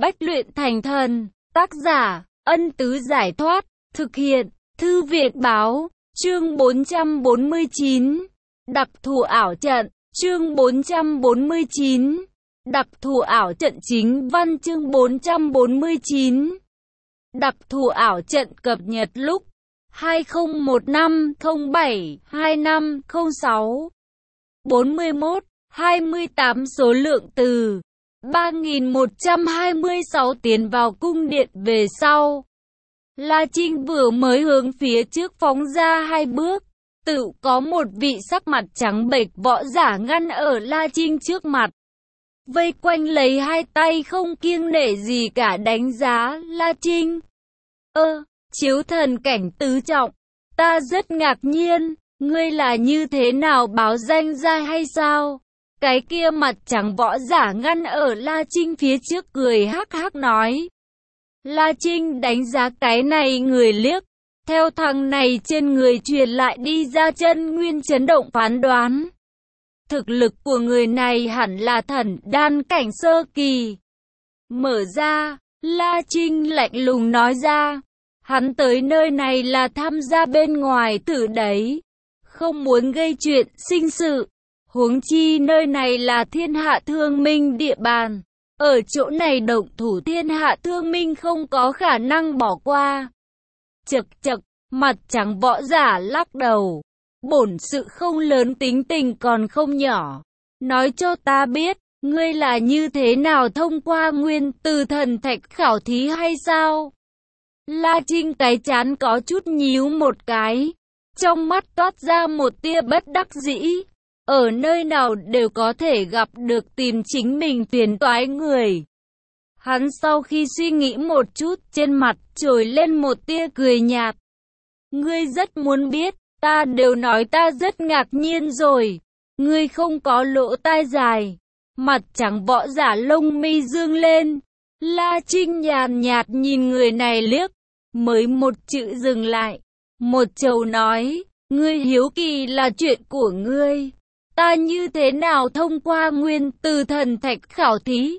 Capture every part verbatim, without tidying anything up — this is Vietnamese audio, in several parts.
Bách luyện thành thần. Tác giả, Ân Tứ Giải Thoát. Thực hiện, Thư viện Báo. Chương bốn trăm bốn mươi chín. Đặc thù ảo trận. Chương bốn trăm bốn mươi chín. Đặc thù ảo trận. Chính văn chương bốn trăm bốn mươi chín. Đặc thù ảo trận cập nhật lúc hai không một năm không bảy hai năm không sáu. bốn mươi mốt, hai mươi tám số lượng từ ba nghìn một trăm hai mươi sáu tiến vào cung điện về sau. La Trinh vừa mới hướng phía trước phóng ra hai bước, tự có một vị sắc mặt trắng bệch võ giả ngăn ở La Trinh trước mặt. Vây quanh lấy hai tay không kiêng nể gì cả đánh giá La Trinh. Ơ, chiếu thần cảnh tứ trọng, ta rất ngạc nhiên, ngươi là như thế nào báo danh ra hay sao? Cái kia mặt trắng võ giả ngăn ở La Trinh phía trước cười hắc hắc nói. La Trinh đánh giá cái này người liếc, theo thằng này trên người truyền lại đi ra chân nguyên chấn động phán đoán. Thực lực của người này hẳn là thần đan cảnh sơ kỳ. Mở ra, La Trinh lạnh lùng nói ra, hắn tới nơi này là tham gia bên ngoài thử đấy, không muốn gây chuyện sinh sự. Huống chi nơi này là thiên hạ thương minh địa bàn, ở chỗ này động thủ thiên hạ thương minh không có khả năng bỏ qua. Chậc chậc, mặt trắng võ giả lắc đầu, bổn sự không lớn tính tình còn không nhỏ. Nói cho ta biết, ngươi là như thế nào thông qua nguyên từ thần thạch khảo thí hay sao? La Trinh cái chán có chút nhíu một cái, trong mắt toát ra một tia bất đắc dĩ. Ở nơi nào đều có thể gặp được tìm chính mình phiền toái người. Hắn sau khi suy nghĩ một chút, trên mặt trồi lên một tia cười nhạt. Ngươi rất muốn biết, ta đều nói ta rất ngạc nhiên rồi. Ngươi không có lỗ tai dài. Mặt trắng võ giả lông mi dương lên. La Trinh nhàn nhạt nhìn người này liếc, mới một chữ dừng lại. Một chầu nói, ngươi hiếu kỳ là chuyện của ngươi. Ta như thế nào thông qua nguyên từ thần thạch khảo thí?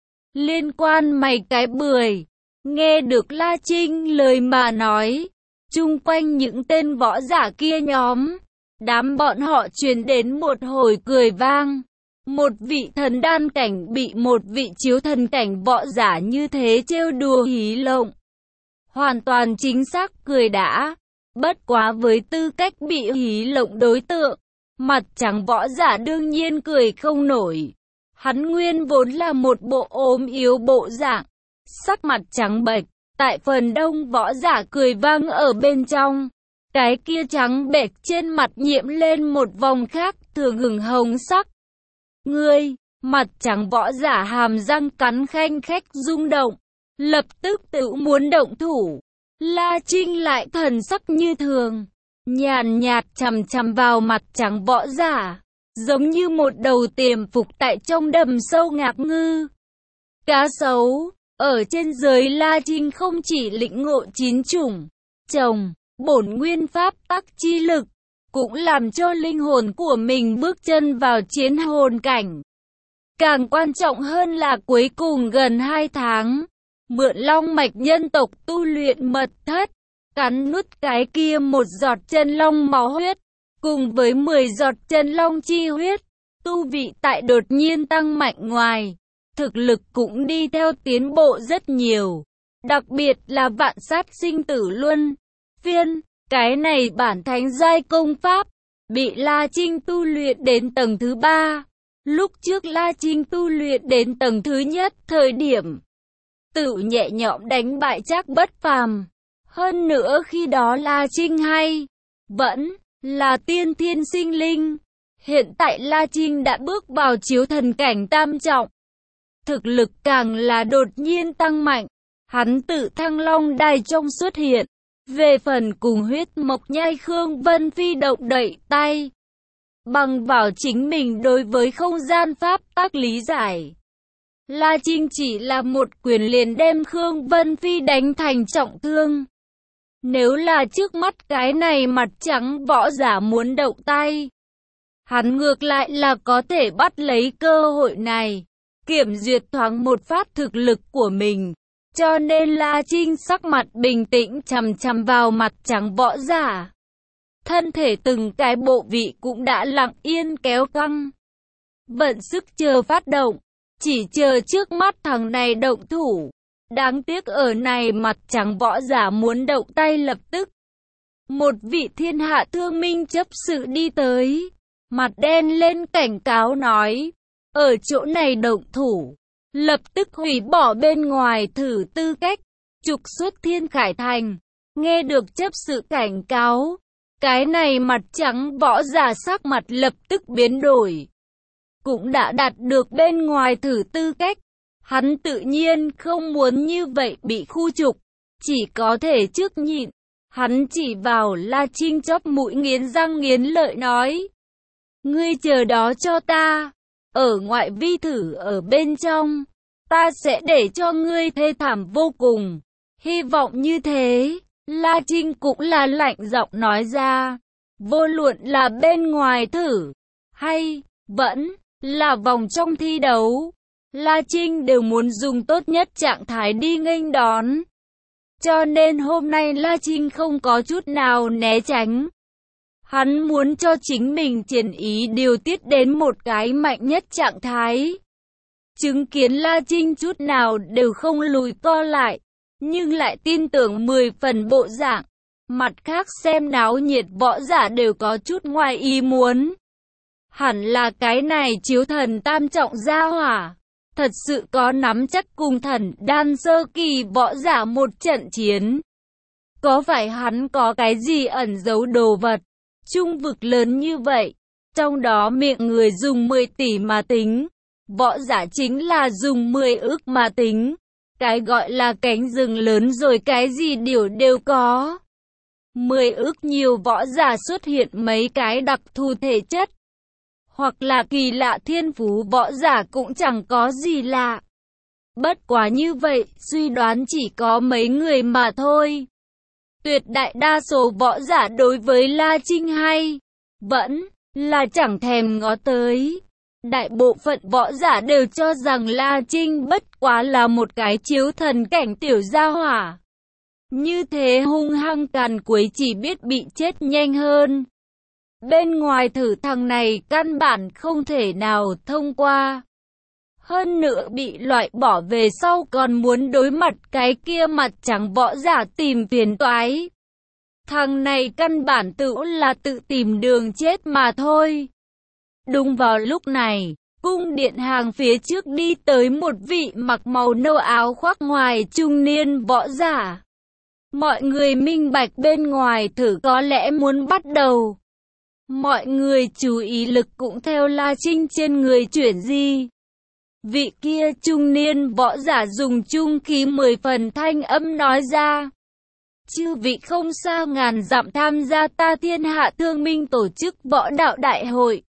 Liên quan mày cái bưởi. Nghe được La Trinh lời mà nói, chung quanh những tên võ giả kia nhóm, đám bọn họ truyền đến một hồi cười vang. Một vị thần đan cảnh bị một vị chiếu thần cảnh võ giả như thế trêu đùa hí lộng. Hoàn toàn chính xác cười đã. Bất quá với tư cách bị hí lộng đối tượng, mặt trắng võ giả đương nhiên cười không nổi. Hắn nguyên vốn là một bộ ốm yếu bộ dạng, sắc mặt trắng bệch, tại phần đông võ giả cười vang ở bên trong. Cái kia trắng bệch trên mặt nhiễm lên một vòng khác thường hừng hồng sắc. Ngươi, mặt trắng võ giả hàm răng cắn khanh khách rung động, lập tức tự muốn động thủ. La Trinh lại thần sắc như thường, nhàn nhạt chằm chằm vào mặt trắng võ giả, giống như một đầu tiềm phục tại trong đầm sâu ngạc ngư. Cá sấu, ở trên giới La Trinh không chỉ lĩnh ngộ chín chủng, trồng, bổn nguyên pháp tắc chi lực, cũng làm cho linh hồn của mình bước chân vào chiến hồn cảnh. Càng quan trọng hơn là cuối cùng gần hai tháng, mượn long mạch nhân tộc tu luyện mật thất, cắn nuốt cái kia một giọt chân long máu huyết, cùng với mười giọt chân long chi huyết, tu vị tại đột nhiên tăng mạnh ngoài, thực lực cũng đi theo tiến bộ rất nhiều, đặc biệt là vạn sát sinh tử luân phiên, cái này bản thánh giai công pháp, bị La Trinh tu luyện đến tầng thứ ba, lúc trước La Trinh tu luyện đến tầng thứ nhất thời điểm, tự nhẹ nhõm đánh bại Trác Bất Phàm. Hơn nữa khi đó La Trinh hay vẫn là tiên thiên sinh linh. Hiện tại La Trinh đã bước vào chiếu thần cảnh tam trọng. Thực lực càng là đột nhiên tăng mạnh. Hắn tự thăng long đài trong xuất hiện. Về phần cùng huyết mộc nhai Khương Vân Phi động đậy tay. Bằng vào chính mình đối với không gian pháp tắc lý giải. La Trinh chỉ là một quyền liền đem Khương Vân Phi đánh thành trọng thương. Nếu là trước mắt cái này mặt trắng võ giả muốn động tay, hắn ngược lại là có thể bắt lấy cơ hội này. kiểm duyệt thoáng một phát thực lực của mình. Cho nên La Trinh sắc mặt bình tĩnh chằm chằm vào mặt trắng võ giả. Thân thể từng cái bộ vị cũng đã lặng yên kéo căng. Vận sức chờ phát động, chỉ chờ trước mắt thằng này động thủ. Đáng tiếc ở này mặt trắng võ giả muốn động tay lập tức. Một vị thiên hạ thương minh chấp sự đi tới, mặt đen lên cảnh cáo nói, ở chỗ này động thủ, lập tức hủy bỏ bên ngoài thử tư cách, trục xuất Thiên Khải Thành. Nghe được chấp sự cảnh cáo, cái này mặt trắng võ giả sắc mặt lập tức biến đổi. Cũng đã đạt được bên ngoài thử tư cách, hắn tự nhiên không muốn như vậy bị khu trục, chỉ có thể trước nhịn. Hắn chỉ vào La Trinh chóp mũi nghiến răng nghiến lợi nói, ngươi chờ đó cho ta, ở ngoại vi thử ở bên trong, ta sẽ để cho ngươi thê thảm vô cùng. Hy vọng như thế, La Trinh cũng là lạnh giọng nói ra, vô luận là bên ngoài thử, hay vẫn là vòng trong thi đấu, La Trinh đều muốn dùng tốt nhất trạng thái đi nghênh đón. Cho nên hôm nay La Trinh không có chút nào né tránh. Hắn muốn cho chính mình triển ý điều tiết đến một cái mạnh nhất trạng thái. Chứng kiến La Trinh chút nào đều không lùi co lại, nhưng lại tin tưởng mười phần bộ dạng. Mặt khác xem náo nhiệt võ giả đều có chút ngoài ý muốn. Hẳn là cái này chiếu thần tam trọng gia hỏa, thật sự có nắm chắc cùng thần đan sơ kỳ võ giả một trận chiến. Có phải hắn có cái gì ẩn giấu đồ vật, trung vực lớn như vậy, trong đó miệng người dùng mười tỷ mà tính, võ giả chính là dùng mười ức mà tính. Cái gọi là cánh rừng lớn rồi cái gì điều đều có. mười ức nhiều võ giả xuất hiện mấy cái đặc thù thể chất, hoặc là kỳ lạ thiên phú võ giả cũng chẳng có gì lạ. Bất quá như vậy, suy đoán chỉ có mấy người mà thôi. Tuyệt đại đa số võ giả đối với La Trinh hay vẫn là chẳng thèm ngó tới. Đại bộ phận võ giả đều cho rằng La Trinh bất quá là một cái chiếu thần cảnh tiểu gia hỏa. Như thế hung hăng càn quấy chỉ biết bị chết nhanh hơn. Bên ngoài thử thằng này căn bản không thể nào thông qua. Hơn nữa bị loại bỏ về sau còn muốn đối mặt cái kia mặt trắng võ giả tìm phiền toái. Thằng này căn bản tự là tự tìm đường chết mà thôi. Đúng vào lúc này, cung điện hàng phía trước đi tới một vị mặc màu nâu áo khoác ngoài trung niên võ giả. Mọi người minh bạch bên ngoài thử có lẽ muốn bắt đầu. Mọi người chú ý lực cũng theo La Trinh trên người chuyển di. Vị kia trung niên võ giả dùng trung khí mười phần thanh âm nói ra. Chư vị không sao ngàn dặm tham gia ta thiên hạ thương minh tổ chức võ đạo đại hội.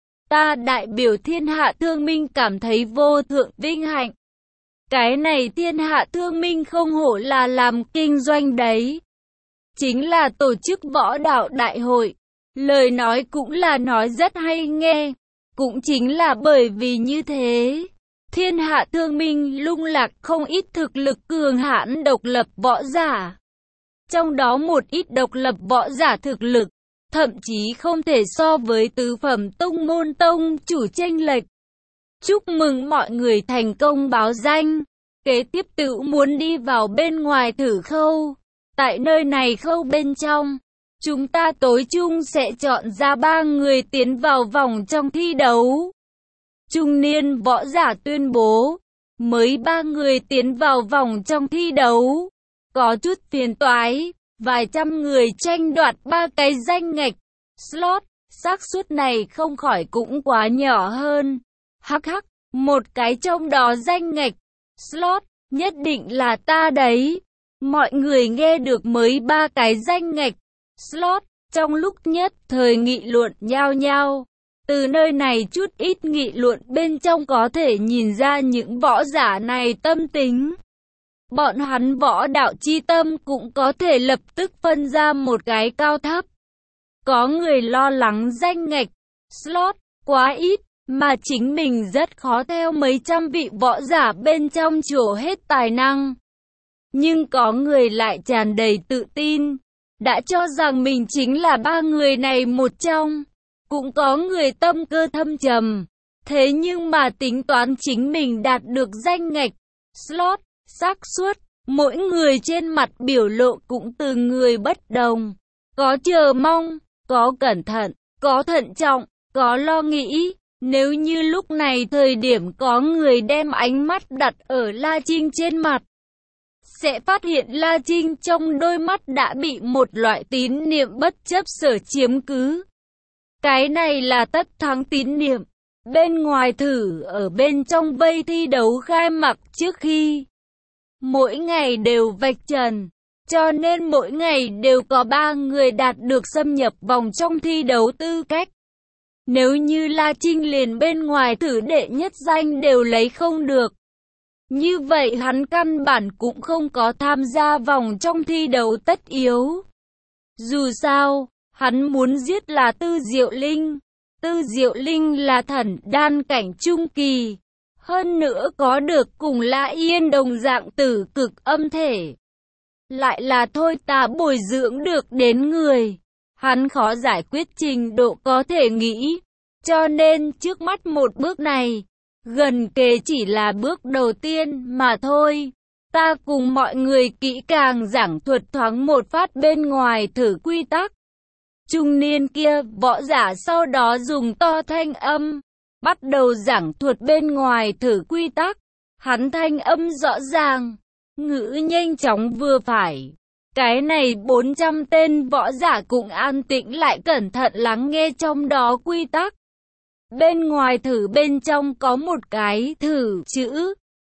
Ta đại biểu thiên hạ thương minh cảm thấy vô thượng vinh hạnh. Cái này thiên hạ thương minh không hổ là làm kinh doanh đấy. Chính là tổ chức võ đạo đại hội. Lời nói cũng là nói rất hay nghe. Cũng chính là bởi vì như thế, thiên hạ thương minh lung lạc không ít thực lực cường hãn độc lập võ giả. Trong đó một ít độc lập võ giả thực lực, thậm chí không thể so với tứ phẩm tông môn tông chủ chênh lệch. Chúc mừng mọi người thành công báo danh. Kế tiếp tự muốn đi vào bên ngoài thử khâu. Tại nơi này khâu bên trong, chúng ta tối chung sẽ chọn ra ba người tiến vào vòng trong thi đấu. Trung niên võ giả tuyên bố, mới ba người tiến vào vòng trong thi đấu. Có chút phiền toái, vài trăm người tranh đoạt ba cái danh ngạch slot, xác suất này không khỏi cũng quá nhỏ hơn. Hắc hắc, một cái trong đó danh ngạch slot, nhất định là ta đấy. Mọi người nghe được mới ba cái danh ngạch slot, trong lúc nhất thời nghị luận nhao nhao. Từ nơi này chút ít nghị luận bên trong có thể nhìn ra những võ giả này tâm tính. Bọn hắn võ đạo chi tâm cũng có thể lập tức phân ra một cái cao thấp. Có người lo lắng danh ngạch slot quá ít, mà chính mình rất khó theo mấy trăm vị võ giả bên trong trổ hết tài năng. Nhưng có người lại tràn đầy tự tin, đã cho rằng mình chính là ba người này một trong. Cũng có người tâm cơ thâm trầm, thế nhưng mà tính toán chính mình đạt được danh ngạch, slot, xác suất, mỗi người trên mặt biểu lộ cũng từ người bất đồng. Có chờ mong, có cẩn thận, có thận trọng, có lo nghĩ. Nếu như lúc này thời điểm có người đem ánh mắt đặt ở La Trinh trên mặt, sẽ phát hiện La Trinh trong đôi mắt đã bị một loại tín niệm bất chấp sở chiếm cứ. Cái này là tất thắng tín niệm. Bên ngoài thử ở bên trong vây thi đấu khai mạc trước khi mỗi ngày đều vạch trần, cho nên mỗi ngày đều có ba người đạt được xâm nhập vòng trong thi đấu tư cách. Nếu như La Trinh liền bên ngoài thử đệ nhất danh đều lấy không được, như vậy hắn căn bản cũng không có tham gia vòng trong thi đấu tất yếu. Dù sao, hắn muốn giết là Tư Diệu Linh. Tư Diệu Linh là thần đan cảnh trung kỳ, hơn nữa có được cùng La Yên đồng dạng tử cực âm thể, lại là thôi ta bồi dưỡng được đến người. Hắn khó giải quyết trình độ có thể nghĩ, cho nên trước mắt một bước này, gần kề chỉ là bước đầu tiên mà thôi. Ta cùng mọi người kỹ càng giảng thuật thoáng một phát bên ngoài thử quy tắc. Trung niên kia, võ giả sau đó dùng to thanh âm, bắt đầu giảng thuật bên ngoài thử quy tắc. Hắn thanh âm rõ ràng, ngữ nhanh chóng vừa phải. Cái này bốn trăm tên võ giả cũng an tĩnh lại cẩn thận lắng nghe trong đó quy tắc. Bên ngoài thử bên trong có một cái thử chữ.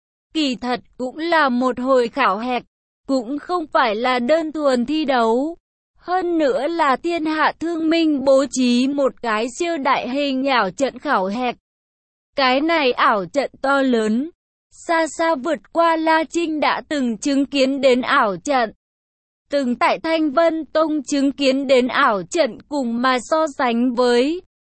Kỳ thật cũng là một hồi khảo hạch, cũng không phải là đơn thuần thi đấu. Hơn nữa là thiên hạ thương minh bố trí một cái siêu đại hình ảo trận khảo hạch. Cái này ảo trận to lớn, xa xa vượt qua La Trinh đã từng chứng kiến đến ảo trận. Từng tại Thanh Vân Tông chứng kiến đến ảo trận cùng mà so sánh với.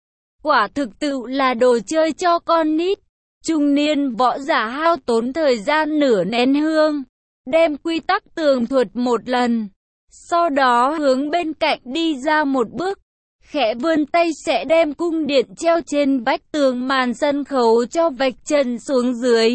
Quả thực tự là đồ chơi cho con nít. Trung niên võ giả hao tốn thời gian nửa nén hương, đem quy tắc tường thuật một lần. Sau đó hướng bên cạnh đi ra một bước, khẽ vươn tay sẽ đem cung điện treo trên vách tường màn sân khấu cho vạch trần xuống dưới.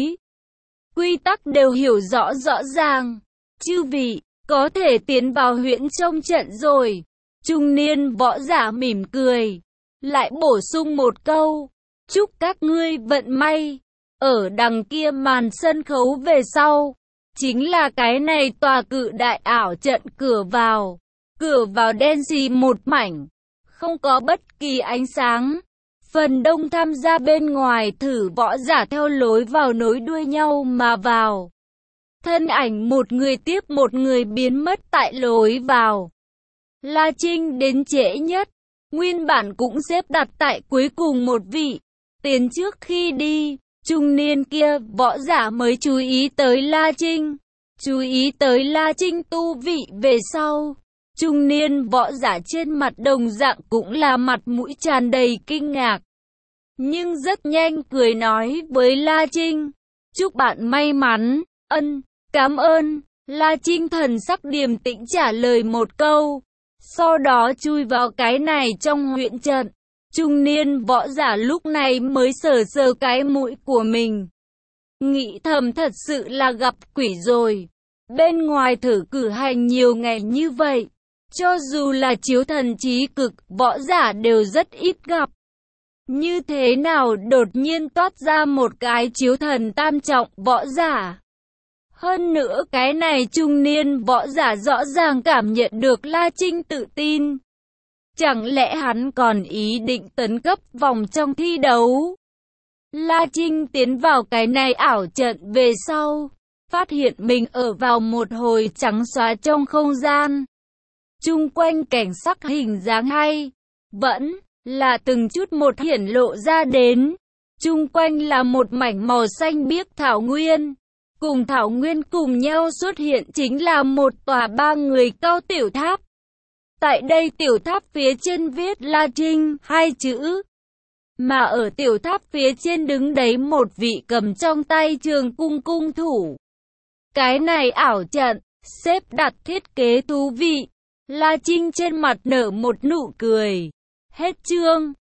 Quy tắc đều hiểu rõ rõ ràng. Chư vị, có thể tiến vào huyễn trong trận rồi. Trung niên võ giả mỉm cười, lại bổ sung một câu, chúc các ngươi vận may. Ở đằng kia màn sân khấu về sau, chính là cái này tòa cự đại ảo trận cửa vào. Cửa vào đen xì một mảnh, không có bất kỳ ánh sáng. Phần đông tham gia bên ngoài thử võ giả theo lối vào nối đuôi nhau mà vào. Thân ảnh một người tiếp một người biến mất tại lối vào. La Trinh đến trễ nhất, nguyên bản cũng xếp đặt tại cuối cùng một vị. Tiến trước khi đi, trung niên kia võ giả mới chú ý tới La Trinh. Chú ý tới La Trinh tu vị về sau. Trung niên võ giả trên mặt đồng dạng cũng là mặt mũi tràn đầy kinh ngạc. Nhưng rất nhanh cười nói với La Trinh, chúc bạn may mắn. Ân, cảm ơn. La Trinh thần sắc điềm tĩnh trả lời một câu. Sau đó chui vào cái này trong huyễn trận. Trung niên võ giả lúc này mới sờ sờ cái mũi của mình. Nghĩ thầm thật sự là gặp quỷ rồi. Bên ngoài thử cử hành nhiều ngày như vậy, cho dù là chiếu thần trí cực, võ giả đều rất ít gặp. Như thế nào đột nhiên toát ra một cái chiếu thần tam trọng võ giả? Hơn nữa cái này trung niên võ giả rõ ràng cảm nhận được La Trinh tự tin. Chẳng lẽ hắn còn ý định tấn cấp vòng trong thi đấu? La Trinh tiến vào cái này ảo trận về sau, phát hiện mình ở vào một hồi trắng xóa trong không gian. Chung quanh cảnh sắc hình dáng hay, vẫn là từng chút một hiển lộ ra đến. Chung quanh là một mảnh màu xanh biếc thảo nguyên. Cùng thảo nguyên cùng nhau xuất hiện chính là một tòa ba người cao tiểu tháp. Tại đây tiểu tháp phía trên viết La Trinh hai chữ. Mà ở tiểu tháp phía trên đứng đấy một vị cầm trong tay trường cung cung thủ. Cái này ảo trận, xếp đặt thiết kế thú vị. La Trinh trên mặt nở một nụ cười. Hết chương.